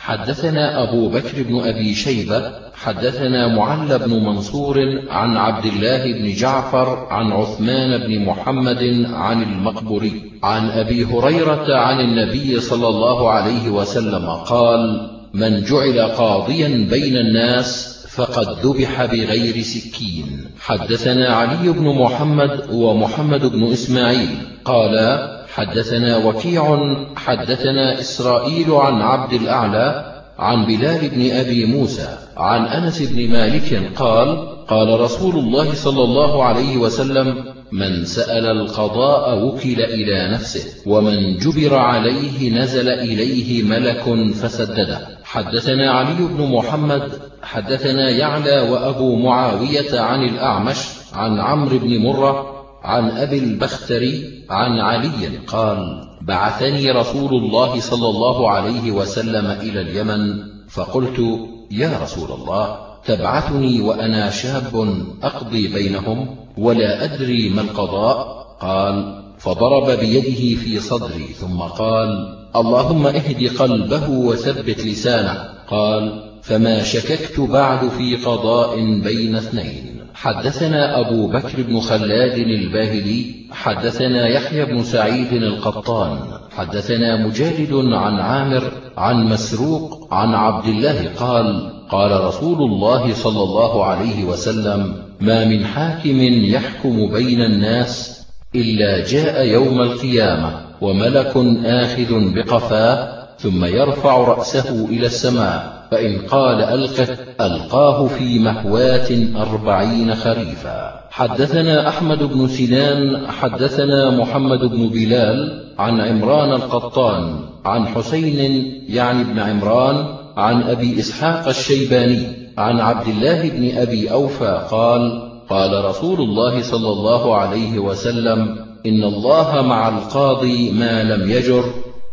حدثنا أبو بكر بن أبي شيبة حدثنا معل بن منصور عن عبد الله بن جعفر عن عثمان بن محمد عن المقبري عن أبي هريرة عن النبي صلى الله عليه وسلم قال: من جعل قاضيا بين الناس فقد ذبح بغير سكين. حدثنا علي بن محمد ومحمد بن إسماعيل قال: حدثنا وكيع حدثنا إسرائيل عن عبد الأعلى عن بلال بن أبي موسى عن أنس بن مالك قال: قال رسول الله صلى الله عليه وسلم: من سأل القضاء وكل إلى نفسه، ومن جبر عليه نزل إليه ملك فسدده. حدثنا علي بن محمد حدثنا يعلى وأبو معاوية عن الأعمش عن عمرو بن مرة عن أبي البختري عن علي قال: بعثني رسول الله صلى الله عليه وسلم إلى اليمن، فقلت: يا رسول الله، تبعثني وأنا شاب أقضي بينهم ولا أدري ما القضاء؟ قال: فضرب بيده في صدري ثم قال: اللهم اهد قلبه وثبت لسانه. قال: فما شككت بعد في قضاء بين اثنين. حدثنا أبو بكر بن خلاد الباهلي حدثنا يحيى بن سعيد القطان حدثنا مجالد عن عامر عن مسروق عن عبد الله قال: قال رسول الله صلى الله عليه وسلم: ما من حاكم يحكم بين الناس إلا جاء يوم القيامة وملك آخذ بقفاه، ثم يرفع رأسه إلى السماء، فإن قال ألقه ألقاه في مهوات 40 خريفا. حدثنا أحمد بن سنان حدثنا محمد بن بلال عن عمران القطان عن حسين يعني بن عمران عن أبي إسحاق الشيباني عن عبد الله بن أبي أوفى قال: قال رسول الله صلى الله عليه وسلم: إن الله مع القاضي ما لم يجر،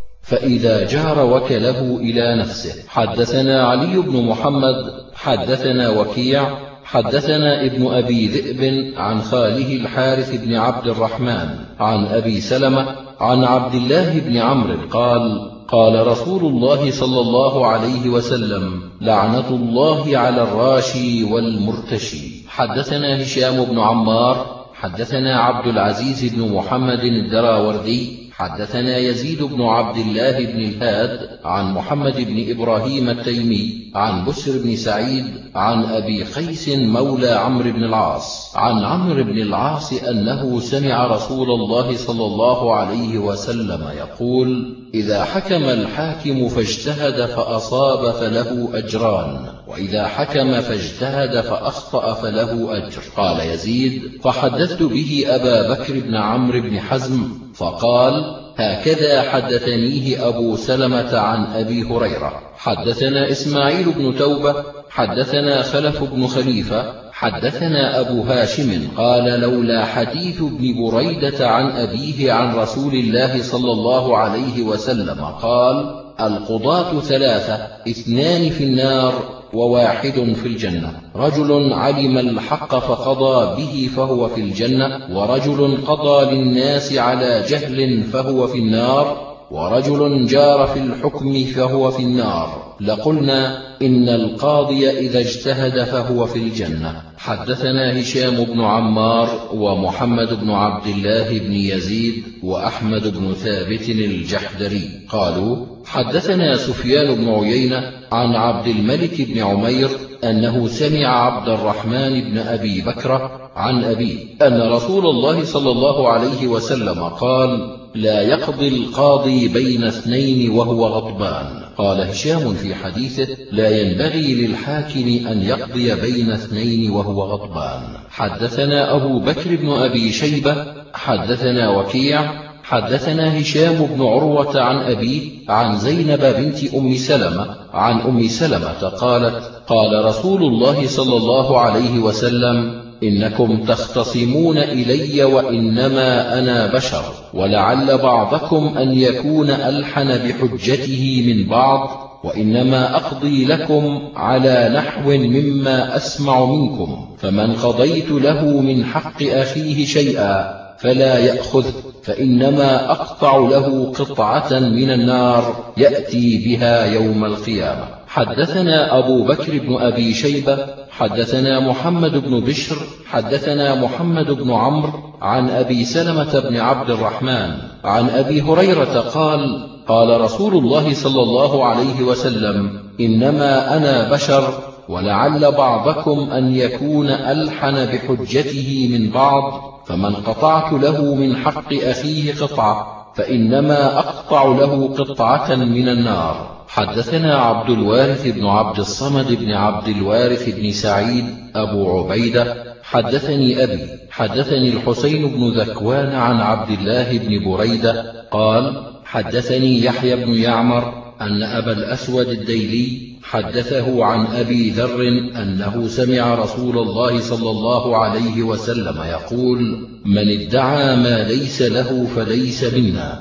فإذا جار وكله إلى نفسه. حدثنا علي بن محمد حدثنا وكيع حدثنا ابن أبي ذئب عن خاله الحارث بن عبد الرحمن عن أبي سلمة عن عبد الله بن عمرو قال: قال رسول الله صلى الله عليه وسلم: لعنة الله على الراشي والمرتشي. حدثنا هشام بن عمار حدثنا عبد العزيز بن محمد الدراوردي حدثنا يزيد بن عبد الله بن الهاد عن محمد بن إبراهيم التيمي عن بسر بن سعيد عن أبي قيس مولى عمرو بن العاص عن عمرو بن العاص أنه سمع رسول الله صلى الله عليه وسلم يقول: إذا حكم الحاكم فاجتهد فأصاب فله أجران، وإذا حكم فاجتهد فأخطأ فله أجر. قال يزيد: فحدثت به أبا بكر بن عمرو بن حزم فقال: هكذا حدثنيه أبو سلمة عن أبي هريرة. حدثنا إسماعيل بن توبة حدثنا خلف بن خليفة حدثنا أبو هاشم قال: لولا حديث ابن بريدة عن أبيه عن رسول الله صلى الله عليه وسلم قال: القضاة 3، 2 في النار و1 في الجنة: رجل علم الحق فقضى به فهو في الجنة، ورجل قضى للناس على جهل فهو في النار، ورجل جار في الحكم فهو في النار. لقلنا إن القاضي إذا اجتهد فهو في الجنة. حدثنا هشام بن عمار ومحمد بن عبد الله بن يزيد وأحمد بن ثابت الجحدري قالوا: حدثنا سفيان بن عيينة عن عبد الملك بن عمير أنه سمع عبد الرحمن بن أبي بكر عن أبيه أن رسول الله صلى الله عليه وسلم قال: لا يقضي القاضي بين 2 وهو غضبان. قال هشام في حديثه: لا ينبغي للحاكم أن يقضي بين 2 وهو غضبان. حدثنا أبو بكر بن أبي شيبة حدثنا وكيع حدثنا هشام بن عروة عن أبيه عن زينب بنت أم سلمة عن أم سلمة قالت: قال رسول الله صلى الله عليه وسلم: إنكم تختصمون إلي وإنما أنا بشر، ولعل بعضكم أن يكون ألحن بحجته من بعض، وإنما أقضي لكم على نحو مما أسمع منكم، فمن قضيت له من حق أخيه شيئا فلا يأخذ، فإنما أقطع له قطعة من النار يأتي بها يوم القيامة. حدثنا أبو بكر بن أبي شيبة حدثنا محمد بن بشر حدثنا محمد بن عمرو عن أبي سلمة بن عبد الرحمن عن أبي هريرة قال: قال رسول الله صلى الله عليه وسلم: إنما أنا بشر، ولعل بعضكم أن يكون ألحن بحجته من بعض، فمن قطعت له من حق أخيه قطعة فإنما أقطع له قطعة من النار. حدثنا عبد الوارث بن عبد الصمد بن عبد الوارث بن سعيد أبو عبيدة حدثني أبي حدثني الحسين بن ذكوان عن عبد الله بن بريدة قال: حدثني يحيى بن يعمر أن أبا الأسود الديلي حدثه عن أبي ذر أنه سمع رسول الله صلى الله عليه وسلم يقول: من ادعى ما ليس له فليس منا،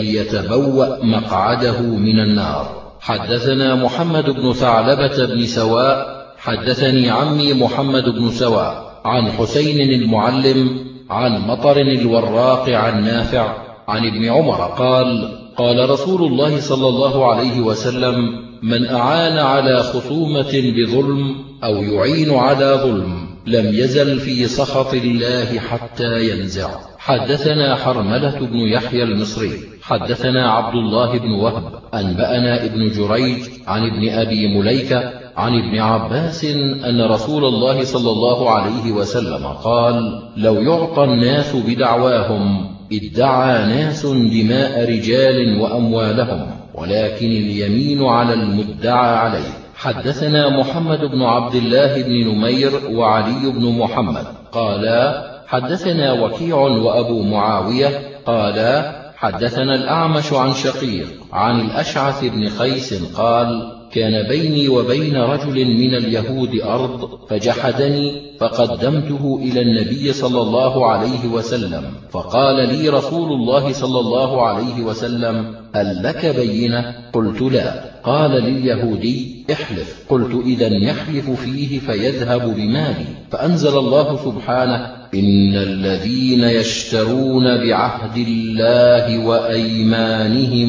وليتبوأ مقعده من النار. حدثنا محمد بن ثعلبة بن سواء حدثني عمي محمد بن سواء عن حسين المعلم عن مطر الوراق عن نافع عن ابن عمر قال: قال رسول الله صلى الله عليه وسلم: من أعان على خصومة بظلم أو يعين على ظلم لم يزل في سخط الله حتى ينزع. حدثنا حرملة بن يحيى المصري حدثنا عبد الله بن وهب أنبأنا ابن جريج عن ابن أبي مليكة عن ابن عباس أن رسول الله صلى الله عليه وسلم قال: لو يعطى الناس بدعواهم ادعى ناس دماء رجال وأموالهم، ولكن اليمين على المدعى عليه. حدثنا محمد بن عبد الله بن نمير وعلي بن محمد قالا: حدثنا وكيع وأبو معاوية قالا: حدثنا الأعمش عن شقيق عن الأشعث بن قيس قال: كان بيني وبين رجل من اليهود أرض فجحدني فقدمته إلى النبي صلى الله عليه وسلم، فقال لي رسول الله صلى الله عليه وسلم: هل لك بينة؟ قلت لا. قال لليهودي: احلف. قلت: إذن يحلف فيه فيذهب بمالي. فأنزل الله سبحانه: إن الذين يشترون بعهد الله وأيمانهم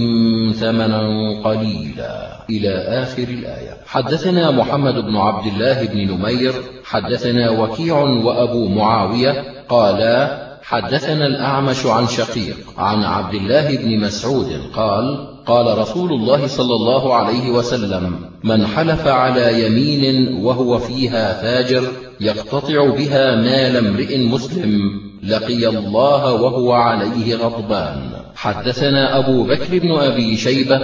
ثمنا قليلا إلى آخر الآية. حدثنا محمد بن عبد الله بن نمير حدثنا وكيع وأبو معاوية قالا: حدثنا الأعمش عن شقيق عن عبد الله بن مسعود قال: قال رسول الله صلى الله عليه وسلم: من حلف على يمين وهو فيها فاجر يقتطع بها مال امرئ مسلم لقي الله وهو عليه غضبان. حدثنا أبو بكر بن أبي شيبة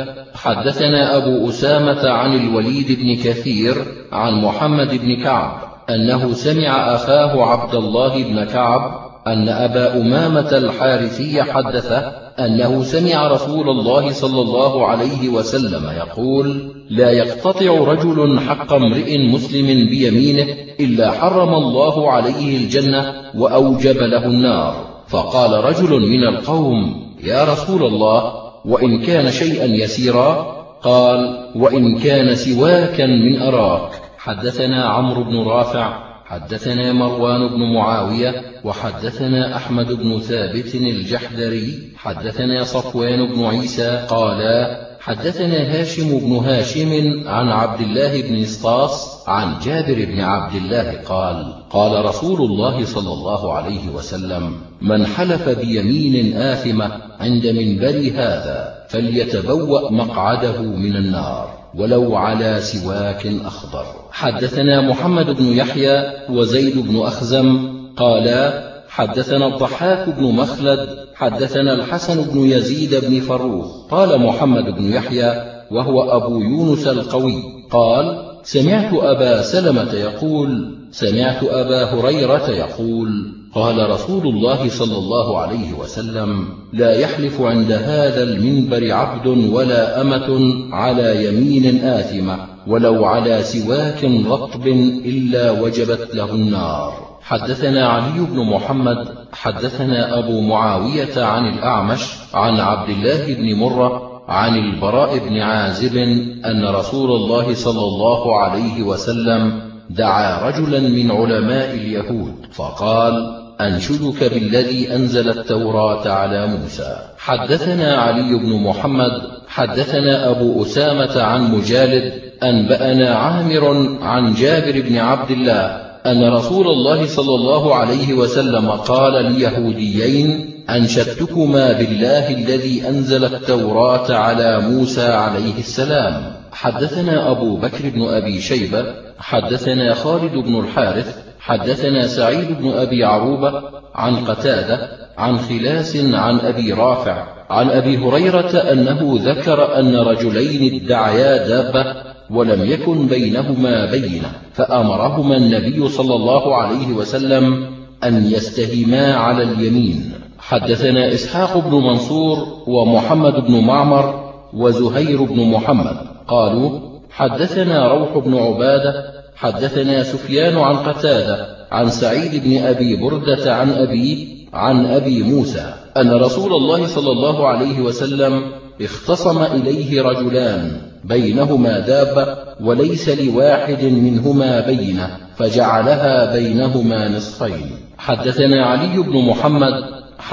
حدثنا أبو أسامة عن الوليد بن كثير عن محمد بن كعب أنه سمع أخاه عبد الله بن كعب أن أبا أمامة الحارثي حدثه أنه سمع رسول الله صلى الله عليه وسلم يقول: لا يقتطع رجل حق امرئ مسلم بيمينه إلا حرم الله عليه الجنة وأوجب له النار. فقال رجل من القوم: يا رسول الله، وإن كان شيئا يسيرا؟ قال: وإن كان سواكا من أراك. حدثنا عمرو بن رافع حدثنا مروان بن معاوية وحدثنا أحمد بن ثابت الجحدري حدثنا صفوان بن عيسى قالا: حدثنا هاشم بن هاشم عن عبد الله بن اسطاس عن جابر بن عبد الله قال: قال رسول الله صلى الله عليه وسلم: من حلف بيمين آثمة عند منبر هذا فليتبوأ مقعده من النار ولو على سواك أخضر. حدثنا محمد بن يحيى وزيد بن أخزم قالا: حدثنا الضحاك بن مخلد حدثنا الحسن بن يزيد بن فروخ قال محمد بن يحيى وهو أبو يونس القوي قال: سمعت أبا سلمة يقول: سمعت أبا هريرة يقول: قال رسول الله صلى الله عليه وسلم: لا يحلف عند هذا المنبر عبد ولا أمة على يمين آثمة ولو على سواك رطب إلا وجبت له النار. حدثنا علي بن محمد حدثنا أبو معاوية عن الأعمش عن عبد الله بن مرة عن البراء بن عازب أن رسول الله صلى الله عليه وسلم دعا رجلا من علماء اليهود فقال: أنشدك بالذي أنزل التوراة على موسى. حدثنا علي بن محمد حدثنا أبو أسامة عن مجالد أنبأنا عامر عن جابر بن عبد الله أن رسول الله صلى الله عليه وسلم قال ليهوديين: أنشدتكما بالله الذي أنزل التوراة على موسى عليه السلام. حدثنا أبو بكر بن أبي شيبة حدثنا خالد بن الحارث حدثنا سعيد بن أبي عروبة عن قتادة عن خلاس عن أبي رافع عن أبي هريرة أنه ذكر أن رجلين ادعيا دابة ولم يكن بينهما بينة، فأمرهما النبي صلى الله عليه وسلم أن يستهما على اليمين. حدثنا إسحاق بن منصور ومحمد بن معمر وزهير بن محمد قالوا: حدثنا روح بن عبادة حدثنا سفيان عن قتادة عن سعيد بن أبي بردة عن أبيه عن أبي موسى أن رسول الله صلى الله عليه وسلم اختصم إليه رجلان بينهما دابة وليس لواحد منهما بينة، فجعلها بينهما نصفين. حدثنا علي بن محمد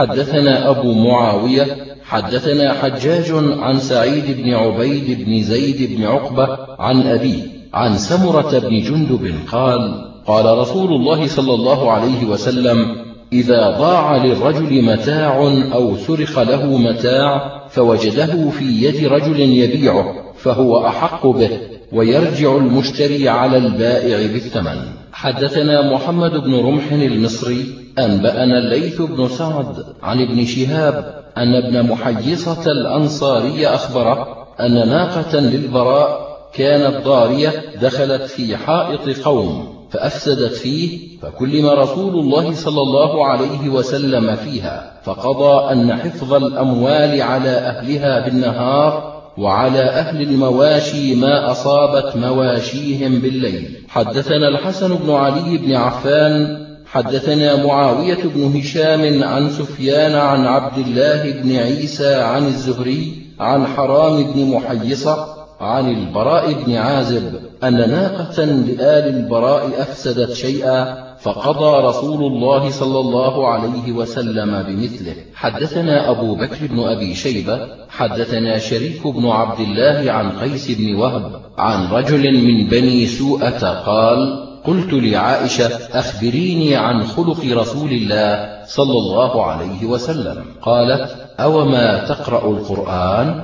حدثنا أبو معاوية حدثنا حجاج عن سعيد بن عبيد بن زيد بن عقبة عن أبيه عن سمرة بن جندب قال: قال رسول الله صلى الله عليه وسلم: إذا ضاع للرجل متاع أو سرق له متاع فوجده في يد رجل يبيعه فهو أحق به، ويرجع المشتري على البائع بالثمن. حدثنا محمد بن رمح المصري أنبأنا الليث بن سعد عن ابن شهاب أن ابن محيصة الأنصاري أخبره أن ناقة للبراء كانت ضارية دخلت في حائط قوم فأفسدت فيه، فكلم رسول الله صلى الله عليه وسلم فيها، فقضى أن حفظ الأموال على أهلها بالنهار وعلى أهل المواشي ما أصابت مواشيهم بالليل. حدثنا الحسن بن علي بن عفان حدثنا معاوية بن هشام عن سفيان عن عبد الله بن عيسى عن الزهري عن حرام بن محيصة عن البراء بن عازب أن ناقة لآل البراء أفسدت شيئا، فقضى رسول الله صلى الله عليه وسلم بمثله. حدثنا أبو بكر بن أبي شيبة حدثنا شريك بن عبد الله عن قيس بن وهب عن رجل من بني سوءة قال: قلت لعائشة: أخبريني عن خلق رسول الله صلى الله عليه وسلم. قالت: أوما تقرأ القرآن؟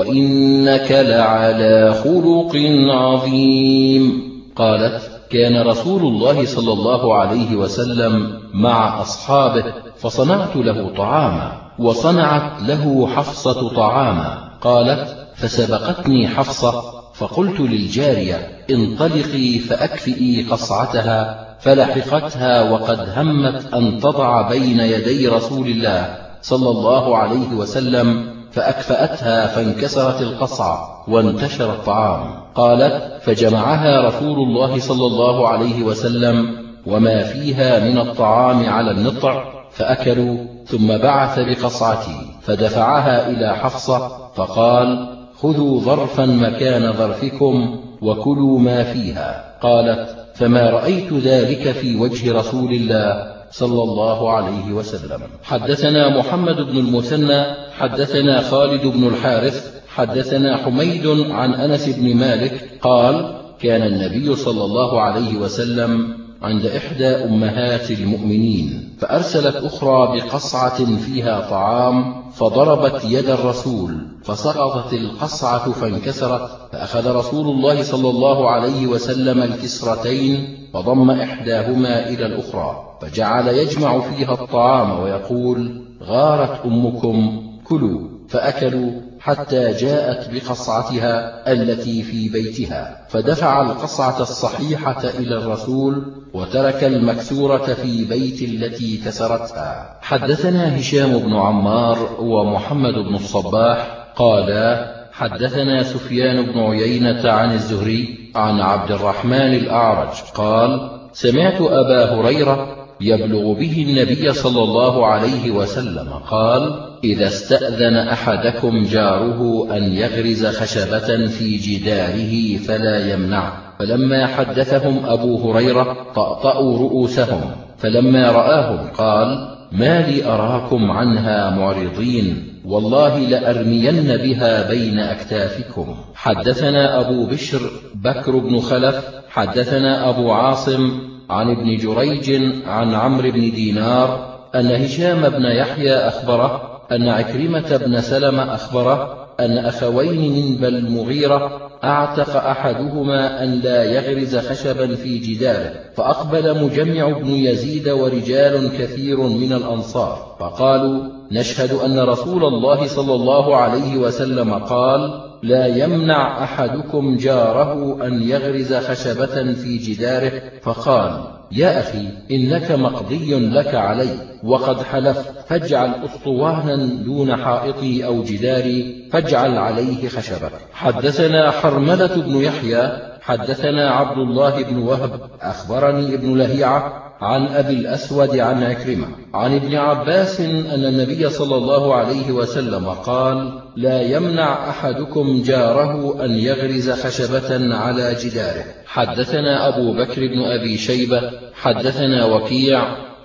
وإنك لعلى خلق عظيم. قالت: كان رسول الله صلى الله عليه وسلم مع أصحابه فصنعت له طعاما وصنعت له حفصة طعاما. قالت: فسبقتني حفصة فقلت للجارية: انطلقي فأكفئي قصعتها، فلحقتها وقد همت أن تضع بين يدي رسول الله صلى الله عليه وسلم، فأكفأتها فانكسرت القصعة وانتشر الطعام. قالت: فجمعها رسول الله صلى الله عليه وسلم وما فيها من الطعام على النطع فأكلوا، ثم بعث بقصعتي فدفعها إلى حفصة فقال: خذوا ظرفا مكان ظرفكم وكلوا ما فيها. قالت: فما رأيت ذلك في وجه رسول الله صلى الله عليه وسلم. حدثنا محمد بن المثنى حدثنا خالد بن الحارث حدثنا حميد عن أنس بن مالك قال: كان النبي صلى الله عليه وسلم عند إحدى أمهات المؤمنين فأرسلت أخرى بقصعة فيها طعام فضربت يد الرسول فسقطت القصعة فانكسرت، فأخذ رسول الله صلى الله عليه وسلم الكسرتين فضم إحداهما إلى الأخرى فجعل يجمع فيها الطعام ويقول: غارت أمكم كلوا، فأكلوا حتى جاءت بقصعتها التي في بيتها، فدفع القصعة الصحيحة إلى الرسول وترك المكسورة في بيت التي كسرتها. حدثنا هشام بن عمار ومحمد بن الصباح قالا: حدثنا سفيان بن عيينة عن الزهري عن عبد الرحمن الأعرج قال: سمعت أبا هريرة يبلغ به النبي صلى الله عليه وسلم قال: إذا استأذن أحدكم جاره أن يغرز خشبة في جداره فلا يمنعه، فلما حدثهم أبو هريرة طأطأوا رؤوسهم، فلما رآهم قال: ما لي أراكم عنها معرضين، والله لأرمين بها بين أكتافكم. حدثنا أبو بشر بكر بن خلف حدثنا أبو عاصم عن ابن جريج عن عمرو بن دينار أن هشام بن يحيى أخبره أن عكرمة بن سلمة أخبره أن أخوين من بني المغيرة أعتق أحدهما أن لا يغرز خشبا في جداره، فأقبل مجمع بن يزيد ورجال كثير من الأنصار فقالوا: نشهد أن رسول الله صلى الله عليه وسلم قال: لا يمنع أحدكم جاره أن يغرز خشبة في جداره. فقال: يا أخي إنك مقضي لك علي، وقد حلفت، فاجعل أسطوانا دون حائطي أو جداري فاجعل عليه خشبة. حدثنا حرملة بن يحيى حدثنا عبد الله بن وهب أخبرني ابن لهيعة عن أبي الأسود عن عكرمة عن ابن عباس أن النبي صلى الله عليه وسلم قال: لا يمنع أحدكم جاره أن يغرز خشبة على جداره. حدثنا أبو بكر بن أبي شيبة حدثنا وكيع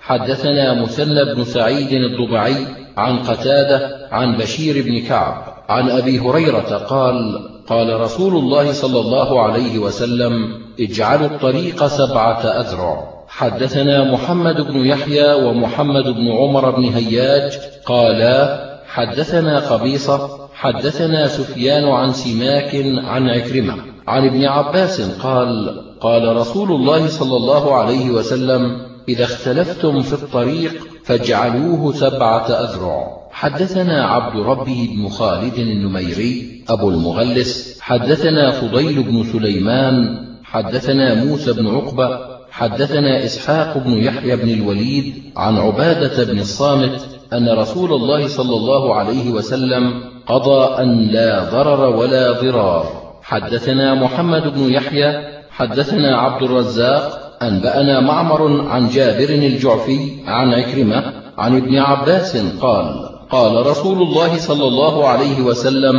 حدثنا مثنى بن سعيد الضبعي عن قتادة عن بشير بن كعب عن أبي هريرة قال: قال رسول الله صلى الله عليه وسلم: اجعلوا الطريق 7 أذرع. حدثنا محمد بن يحيى ومحمد بن عمر بن هياج قالا: حدثنا قبيصة حدثنا سفيان عن سماك عن عكرمة عن ابن عباس قال: قال رسول الله صلى الله عليه وسلم: إذا اختلفتم في الطريق فاجعلوه 7 أذرع. حدثنا عبد ربه بن خالد النميري أبو المغلس حدثنا فضيل بن سليمان حدثنا موسى بن عقبة حدثنا إسحاق بن يحيى بن الوليد عن عبادة بن الصامت أن رسول الله صلى الله عليه وسلم قضى أن لا ضرر ولا ضرار. حدثنا محمد بن يحيى حدثنا عبد الرزاق أنبأنا معمر عن جابر الجعفي عن عكرمة عن ابن عباس قال: قال رسول الله صلى الله عليه وسلم: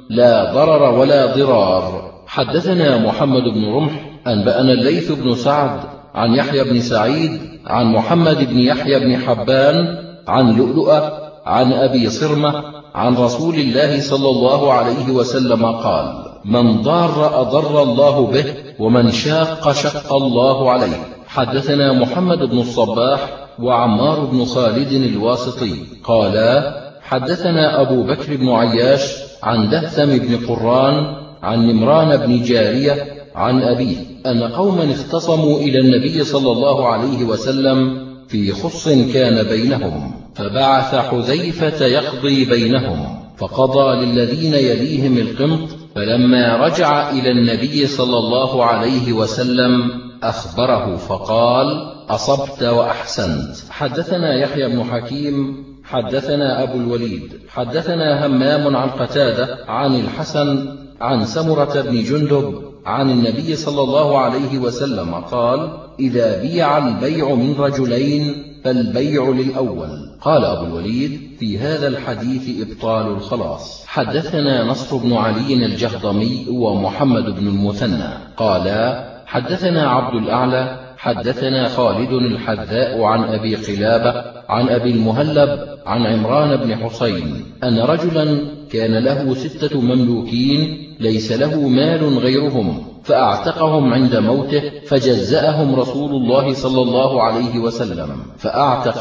لا ضرر ولا ضرار. حدثنا محمد بن رمح أنبأنا الليث بن سعد عن يحيى بن سعيد عن محمد بن يحيى بن حبان عن لؤلؤة عن أبي صرمة عن رسول الله صلى الله عليه وسلم قال: من ضار أضر الله به، ومن شاق شق الله عليه. حدثنا محمد بن الصباح وعمار بن خالد الواسطي قالا: حدثنا أبو بكر بن عياش عن دهثم بن قران عن نمران بن جارية عن أبيه أن قوما اختصموا إلى النبي صلى الله عليه وسلم في خص كان بينهم، فبعث حذيفة يقضي بينهم، فقضى للذين يليهم القمط، فلما رجع إلى النبي صلى الله عليه وسلم أخبره فقال: أصبت وأحسنت. حدثنا يحيى بن حكيم حدثنا أبو الوليد حدثنا همام عن قتادة عن الحسن عن سمرة بن جندب عن النبي صلى الله عليه وسلم قال: إذا بيع البيع من رجلين فالبيع للأول. قال أبو الوليد: في هذا الحديث إبطال الخلاص. حدثنا نصر بن علي الجهضمي ومحمد بن المثنى قالا: حدثنا عبد الأعلى حدثنا خالد الحذاء عن أبي قلابة عن أبي المهلب عن عمران بن حسين أن رجلا كان له 6 مملوكين ليس له مال غيرهم، فأعتقهم عند موته، فجزأهم رسول الله صلى الله عليه وسلم، فأعتق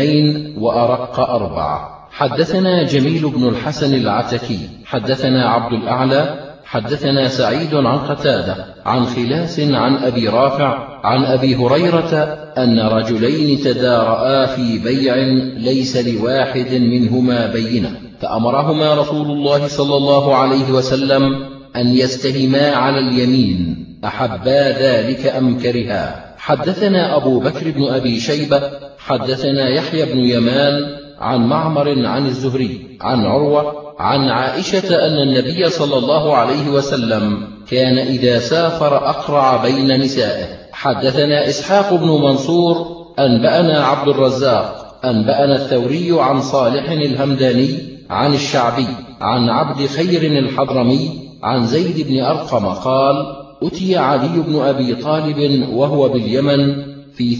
2 وأرق 4. حدثنا جميل بن الحسن العتكي حدثنا عبد الأعلى حدثنا سعيد عن قتادة عن خلاس عن أبي رافع عن أبي هريرة أن رجلين تدارآ في بيع ليس لواحد منهما بينة، فأمرهما رسول الله صلى الله عليه وسلم أن يستهما على اليمين، أحبا ذلك أم كرها. حدثنا أبو بكر بن أبي شيبة حدثنا يحيى بن يمان عن معمر عن الزهري عن عروة عن عائشة أن النبي صلى الله عليه وسلم كان إذا سافر أقرع بين نسائه. حدثنا إسحاق بن منصور أنبأنا عبد الرزاق أنبأنا الثوري عن صالح الهمداني عن الشعبي عن عبد خير الحضرمي عن زيد بن أرقم قال: أتي علي بن أبي طالب وهو باليمن في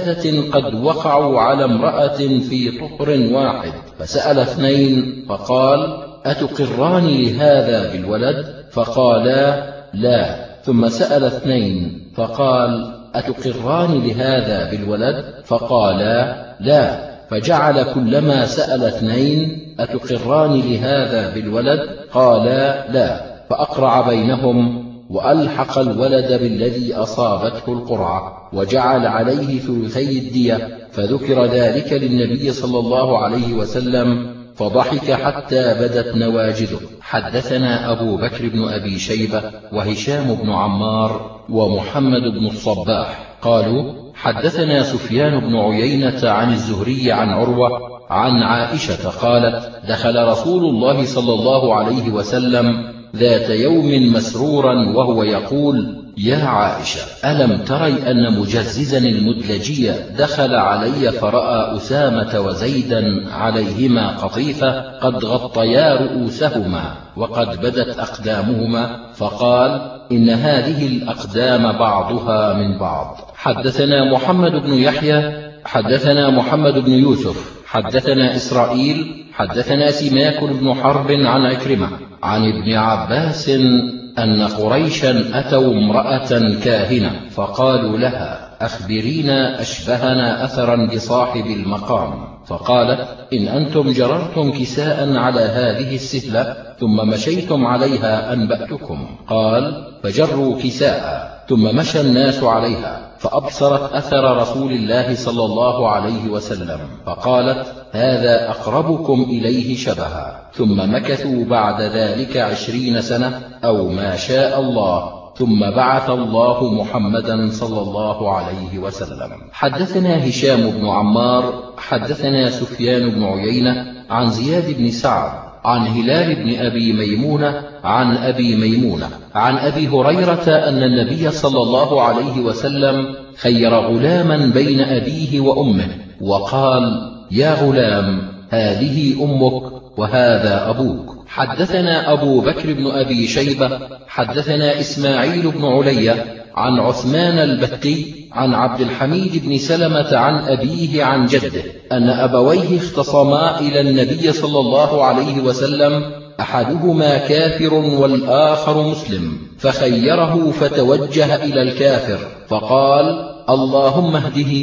3 قد وقعوا على امرأة في طهر واحد، فسأل 2 فقال: أتقران لهذا بالولد؟ فقالا: لا. ثم سأل 2 فقال: أتقران لهذا بالولد؟ فقالا: لا. فجعل كلما سأل 2: أتقران لهذا بالولد؟ قالا: لا. فأقرع بينهم وألحق الولد بالذي أصابته القرعة، وجعل عليه 2 الدية، فذكر ذلك للنبي صلى الله عليه وسلم فضحك حتى بدت نواجذه. حدثنا أبو بكر بن أبي شيبة وهشام بن عمار ومحمد بن الصباح قالوا: حدثنا سفيان بن عيينة عن الزهري عن عروة عن عائشة قالت: دخل رسول الله صلى الله عليه وسلم ذات يوم مسرورا وهو يقول: يا عائشة، ألم تري أن مجززا المدلجي دخل علي فرأى أسامة وزيدا عليهما قطيفة قد غطيا رؤوسهما وقد بدت أقدامهما، فقال: إن هذه الأقدام بعضها من بعض. حدثنا محمد بن يحيى حدثنا محمد بن يوسف حدثنا إسرائيل حدثنا سماك بن حرب عن عكرمة عن ابن عباس أن قريشا أتوا امرأة كاهنة فقالوا لها: أخبرينا أشبهنا أثرا بصاحب المقام. فقالت: إن أنتم جررتم كساء على هذه السهلة ثم مشيتم عليها أنبأتكم. قال: فجروا كساء ثم مشى الناس عليها فأبصرت أثر رسول الله صلى الله عليه وسلم، فقالت: هذا أقربكم إليه شبها. ثم مكثوا بعد ذلك 20 سنة أو ما شاء الله، ثم بعث الله محمدا صلى الله عليه وسلم. حدثنا هشام بن عمار حدثنا سفيان بن عيينة عن زياد بن سعد عن هلال بن أبي ميمونة عن أبي ميمونة عن أبي هريرة أن النبي صلى الله عليه وسلم خير غلاما بين أبيه وأمه وقال: يا غلام، هذه أمك وهذا أبوك. حدثنا أبو بكر بن أبي شيبة حدثنا إسماعيل بن علي عن عثمان البتي عن عبد الحميد بن سلمة عن أبيه عن جده أن أبويه اختصما إلى النبي صلى الله عليه وسلم، أحدهما كافر والآخر مسلم، فخيره فتوجه إلى الكافر فقال: اللهم اهده،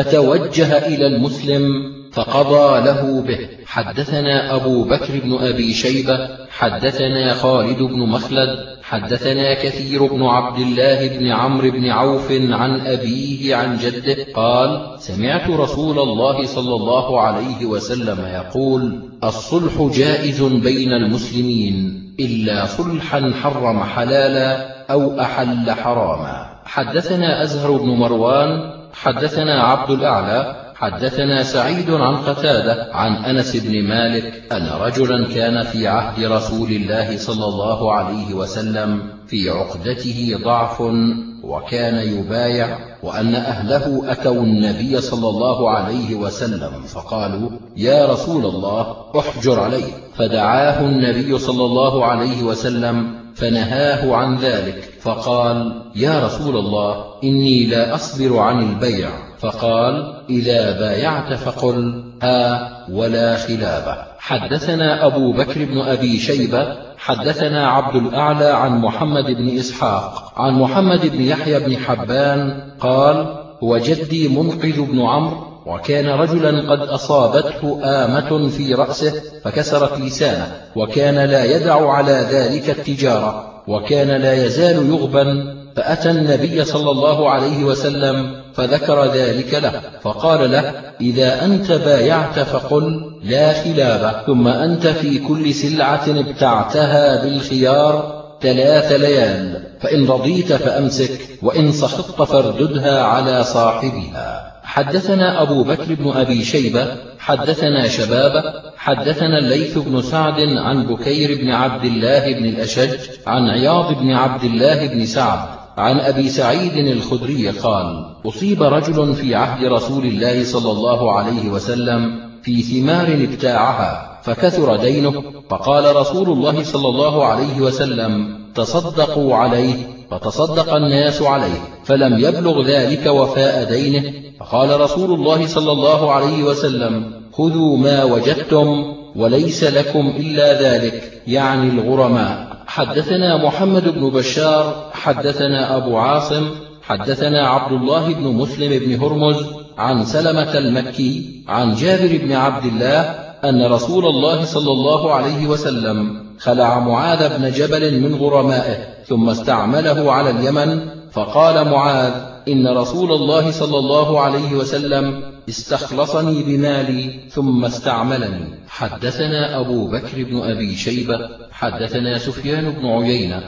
فتوجه إلى المسلم فقضى له به. حدثنا أبو بكر بن أبي شيبة حدثنا خالد بن مخلد حدثنا كثير بن عبد الله بن عمرو بن عوف عن أبيه عن جده قال: سمعت رسول الله صلى الله عليه وسلم يقول: الصلح جائز بين المسلمين إلا صلحا حرم حلالا أو أحل حراما. حدثنا أزهر بن مروان حدثنا عبد الأعلى حدثنا سعيد عن قتادة عن أنس بن مالك أن رجلا كان في عهد رسول الله صلى الله عليه وسلم في عقدته ضعف وكان يبايع، وأن أهله أتوا النبي صلى الله عليه وسلم فقالوا: يا رسول الله، احجر عليه. فدعاه النبي صلى الله عليه وسلم فنهاه عن ذلك، فقال: يا رسول الله، إني لا أصبر عن البيع. فقال: إذا بايعت فقل ها ولا خلابة. حدثنا أبو بكر بن أبي شيبة حدثنا عبد الأعلى عن محمد بن إسحاق عن محمد بن يحيى بن حبان قال: هو جدي منقذ بن عمرو، وكان رجلا قد أصابته آمة في رأسه فكسرت لسانه، وكان لا يدع على ذلك التجارة، وكان لا يزال يغبن، فأتى النبي صلى الله عليه وسلم فذكر ذلك له، فقال له: إذا أنت بايعت فقل لا خلابة، ثم أنت في كل سلعة ابتعتها بالخيار 3 ليال، فإن رضيت فأمسك، وإن سخطت فارددها على صاحبها. حدثنا أبو بكر بن أبي شيبة حدثنا شبابة حدثنا الليث بن سعد عن بكير بن عبد الله بن الأشج عن عياض بن عبد الله بن سعد عن أبي سعيد الخدري قال: أصيب رجل في عهد رسول الله صلى الله عليه وسلم في ثمار ابتاعها فكثر دينه، فقال رسول الله صلى الله عليه وسلم: تصدقوا عليه، فتصدق الناس عليه، فلم يبلغ ذلك وفاء دينه، فقال رسول الله صلى الله عليه وسلم: خذوا ما وجدتم وليس لكم إلا ذلك، يعني الغرماء. حدثنا محمد بن بشار حدثنا أبو عاصم حدثنا عبد الله بن مسلم بن هرمز عن سلمة المكي عن جابر بن عبد الله أن رسول الله صلى الله عليه وسلم خلع معاذ بن جبل من غرمائه ثم استعمله على اليمن، فقال معاذ: إن رسول الله صلى الله عليه وسلم استخلصني بمالي ثم استعملني. حدثنا أبو بكر بن أبي شيبة حدثنا سفيان بن عيينة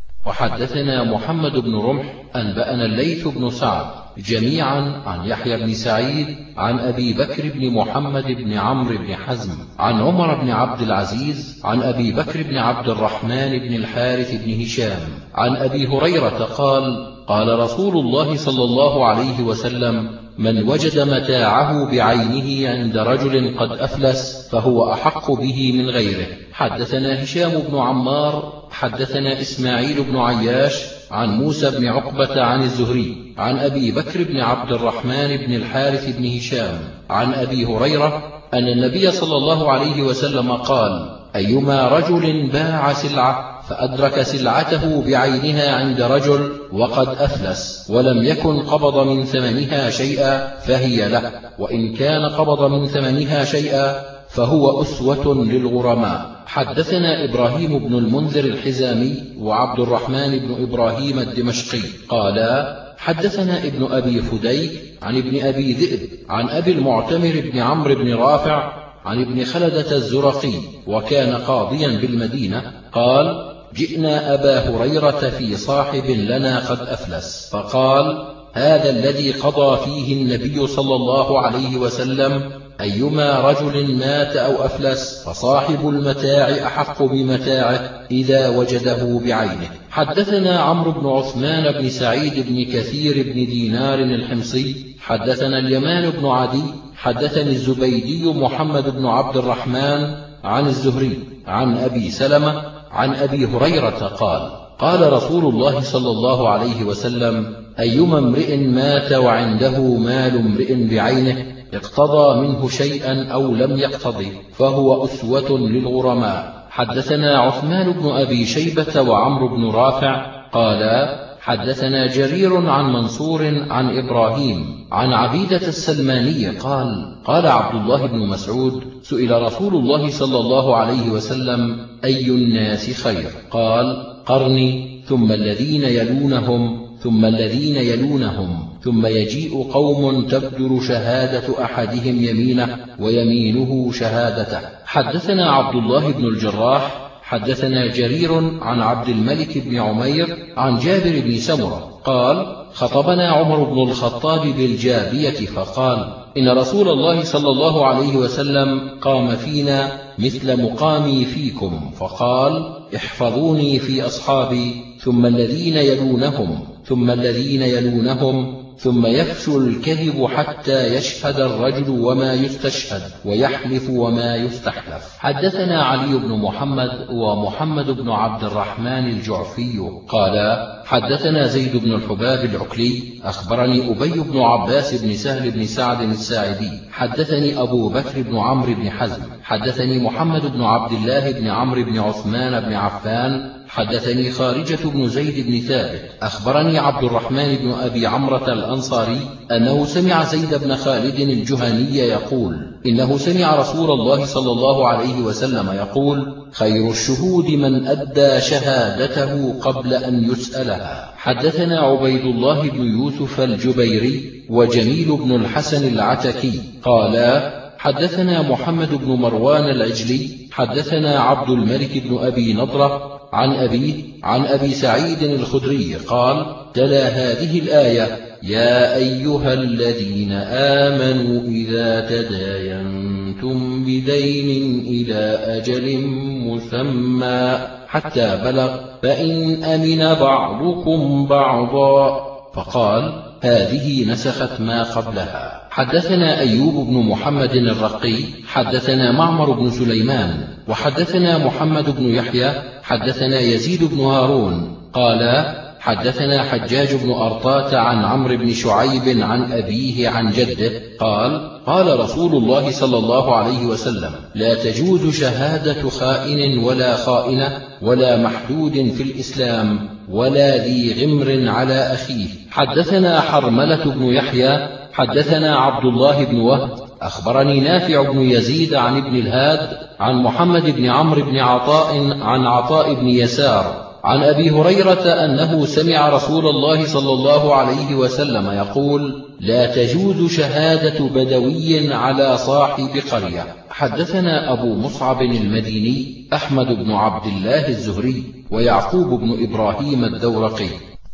وحدثنا محمد بن رمح أنبأنا الليث بن سعد جميعا عن يحيى بن سعيد عن أبي بكر بن محمد بن عمرو بن حزم عن عمر بن عبد العزيز عن أبي بكر بن عبد الرحمن بن الحارث بن هشام عن أبي هريرة قال: قال رسول الله صلى الله عليه وسلم: من وجد متاعه بعينه عند رجل قد أفلس فهو أحق به من غيره. حدثنا هشام بن عمار حدثنا إسماعيل بن عياش عن موسى بن عقبة عن الزهري عن أبي بكر بن عبد الرحمن بن الحارث بن هشام عن أبي هريرة أن النبي صلى الله عليه وسلم قال: أيما رجل باع سلعة فأدرك سلعته بعينها عند رجل وقد أفلس ولم يكن قبض من ثمنها شيئا فهي له، وإن كان قبض من ثمنها شيئا فهو أسوة للغرماء. حدثنا إبراهيم بن المنذر الحزامي وعبد الرحمن بن إبراهيم الدمشقي قالا: حدثنا ابن أبي فديك عن ابن أبي ذئب عن أبي المعتمر بن عمرو بن رافع عن ابن خلدة الزرقي وكان قاضيا بالمدينة قال: جئنا أبا هريرة في صاحب لنا قد أفلس، فقال: هذا الذي قضى فيه النبي صلى الله عليه وسلم: أيما رجل مات أو أفلس فصاحب المتاع أحق بمتاعه إذا وجده بعينه. حدثنا عمرو بن عثمان بن سعيد بن كثير بن دينار الحمصي حدثنا اليمان بن عدي حدثني الزبيدي محمد بن عبد الرحمن عن الزهري عن أبي سلمة عن أبي هريرة قال: قال رسول الله صلى الله عليه وسلم: أيما امرئ مات وعنده مال امرئ بعينه اقتضى منه شيئا أو لم يقتضي فهو أسوة للغرماء. حدثنا عثمان بن أبي شيبة وعمرو بن رافع قالا: حدثنا جرير عن منصور عن إبراهيم عن عبيدة السلماني قال: قال عبد الله بن مسعود: سئل رسول الله صلى الله عليه وسلم: أي الناس خير؟ قال: قرني ثم الذين يلونهم ثم الذين يلونهم ثم يجيء قوم تبدر شهادة أحدهم يمينه ويمينه شهادته. حدثنا عبد الله بن الجراح حدثنا جرير عن عبد الملك بن عمير عن جابر بن سمرة قال: خطبنا عمر بن الخطاب بالجابية فقال: إن رسول الله صلى الله عليه وسلم قام فينا مثل مقامي فيكم، فقال: احفظوني في أصحابي ثم الذين يلونهم ثم الذين يلونهم ثم يفشو الكذب حتى يشهد الرجل وما يستشهد ويحلف وما يستحلف. حدثنا علي بن محمد ومحمد بن عبد الرحمن الجعفي قالا: حدثنا زيد بن الحباب العقلي أخبرني أبي بن عباس بن سهل بن سعد الساعدي حدثني أبو بكر بن عمرو بن حزم حدثني محمد بن عبد الله بن عمرو بن عثمان بن عفان حدثني خارجة بن زيد بن ثابت أخبرني عبد الرحمن بن أبي عمرة الأنصاري أنه سمع زيد بن خالد الجهني يقول: إنه سمع رسول الله صلى الله عليه وسلم يقول: خير الشهود من أدى شهادته قبل أن يسألها. حدثنا عبيد الله بن يوسف الجبيري وجميل بن الحسن العتكي قالا: حدثنا محمد بن مروان العجلي حدثنا عبد الملك بن أبي نضرة عن أبيه عن أبي سعيد الخدري قال: تلا هذه الآية: يا أيها الذين آمنوا إذا تداينتم بدين إلى أجل مسمى حتى بلغ فإن أمن بعضكم بعضا، فقال: هذه نسخت ما قبلها. حدثنا أيوب بن محمد الرقي حدثنا معمر بن سليمان وحدثنا محمد بن يحيى حدثنا يزيد بن هارون قال: حدثنا حجاج بن أرطاة عن عمرو بن شعيب عن أبيه عن جده قال قال رسول الله صلى الله عليه وسلم لا تجوز شهادة خائن ولا خائنة ولا محدود في الإسلام ولا ذي غمر على أخيه. حدثنا حرملة بن يحيى حدثنا عبد الله بن وهب أخبرني نافع بن يزيد عن ابن الهاد عن محمد بن عمرو بن عطاء عن عطاء بن يسار عن أبي هريرة أنه سمع رسول الله صلى الله عليه وسلم يقول لا تجوز شهادة بدوي على صاحب قرية. حدثنا أبو مصعب المديني أحمد بن عبد الله الزهري ويعقوب بن إبراهيم الدورقي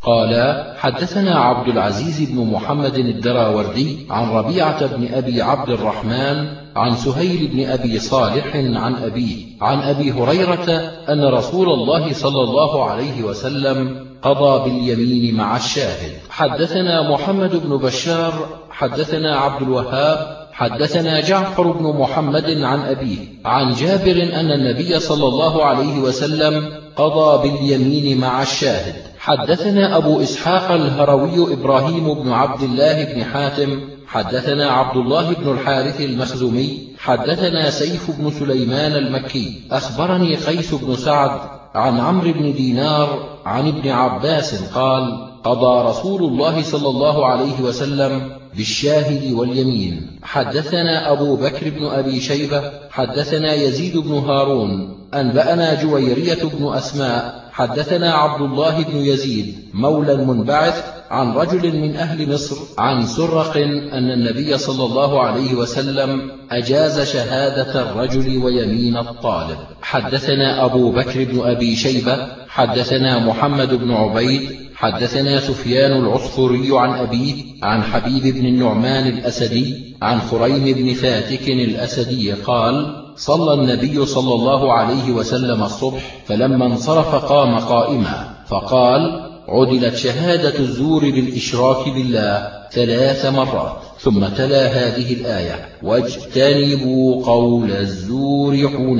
قال حدثنا عبد العزيز بن محمد الدراوردي عن ربيعة بن أبي عبد الرحمن عن سهيل بن أبي صالح عن أبيه عن أبي هريرة أن رسول الله صلى الله عليه وسلم قضى باليمين مع الشاهد. حدثنا محمد بن بشار حدثنا عبد الوهاب حدثنا جعفر بن محمد عن أبيه عن جابر أن النبي صلى الله عليه وسلم قضى باليمين مع الشاهد. حدثنا أبو إسحاق الهروي إبراهيم بن عبد الله بن حاتم حدثنا عبد الله بن الحارث المخزومي حدثنا سيف بن سليمان المكي أخبرني قيس بن سعد عن عمرو بن دينار عن ابن عباس قال قضى رسول الله صلى الله عليه وسلم بالشاهد واليمين. حدثنا أبو بكر بن أبي شيبة حدثنا يزيد بن هارون أنبأنا جويرية بن أسماء حدثنا عبد الله بن يزيد مولى المنبعث عن رجل من أهل مصر عن سرق أن النبي صلى الله عليه وسلم أجاز شهادة الرجل ويمين الطالب. حدثنا أبو بكر بن أبي شيبة حدثنا محمد بن عبيد حدثنا سفيان العصفوري عن أبيه عن حبيب بن النعمان الأسدي عن خريم بن فاتك الأسدي قال صلى النبي صلى الله عليه وسلم الصبح فلما انصرف قام قائما فقال عدلت شهادة الزور بالإشراك بالله 3 مرات ثم تلا هذه الآية واجتنبوا قول الزور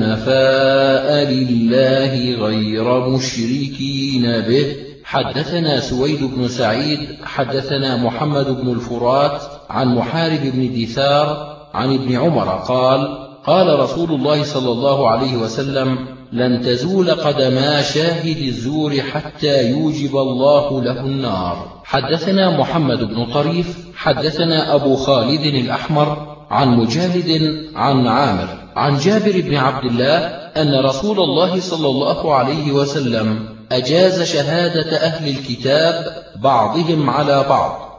حنفاء لله غير مشركين به. حدثنا سويد بن سعيد حدثنا محمد بن الفرات عن محارب بن دثار عن ابن عمر قال قال رسول الله صلى الله عليه وسلم لن تزول قدما شاهد الزور حتى يوجب الله له النار. حدثنا محمد بن طريف حدثنا أبو خالد الأحمر عن مجالد عن عامر عن جابر بن عبد الله أن رسول الله صلى الله عليه وسلم أجاز شهادة أهل الكتاب بعضهم على بعض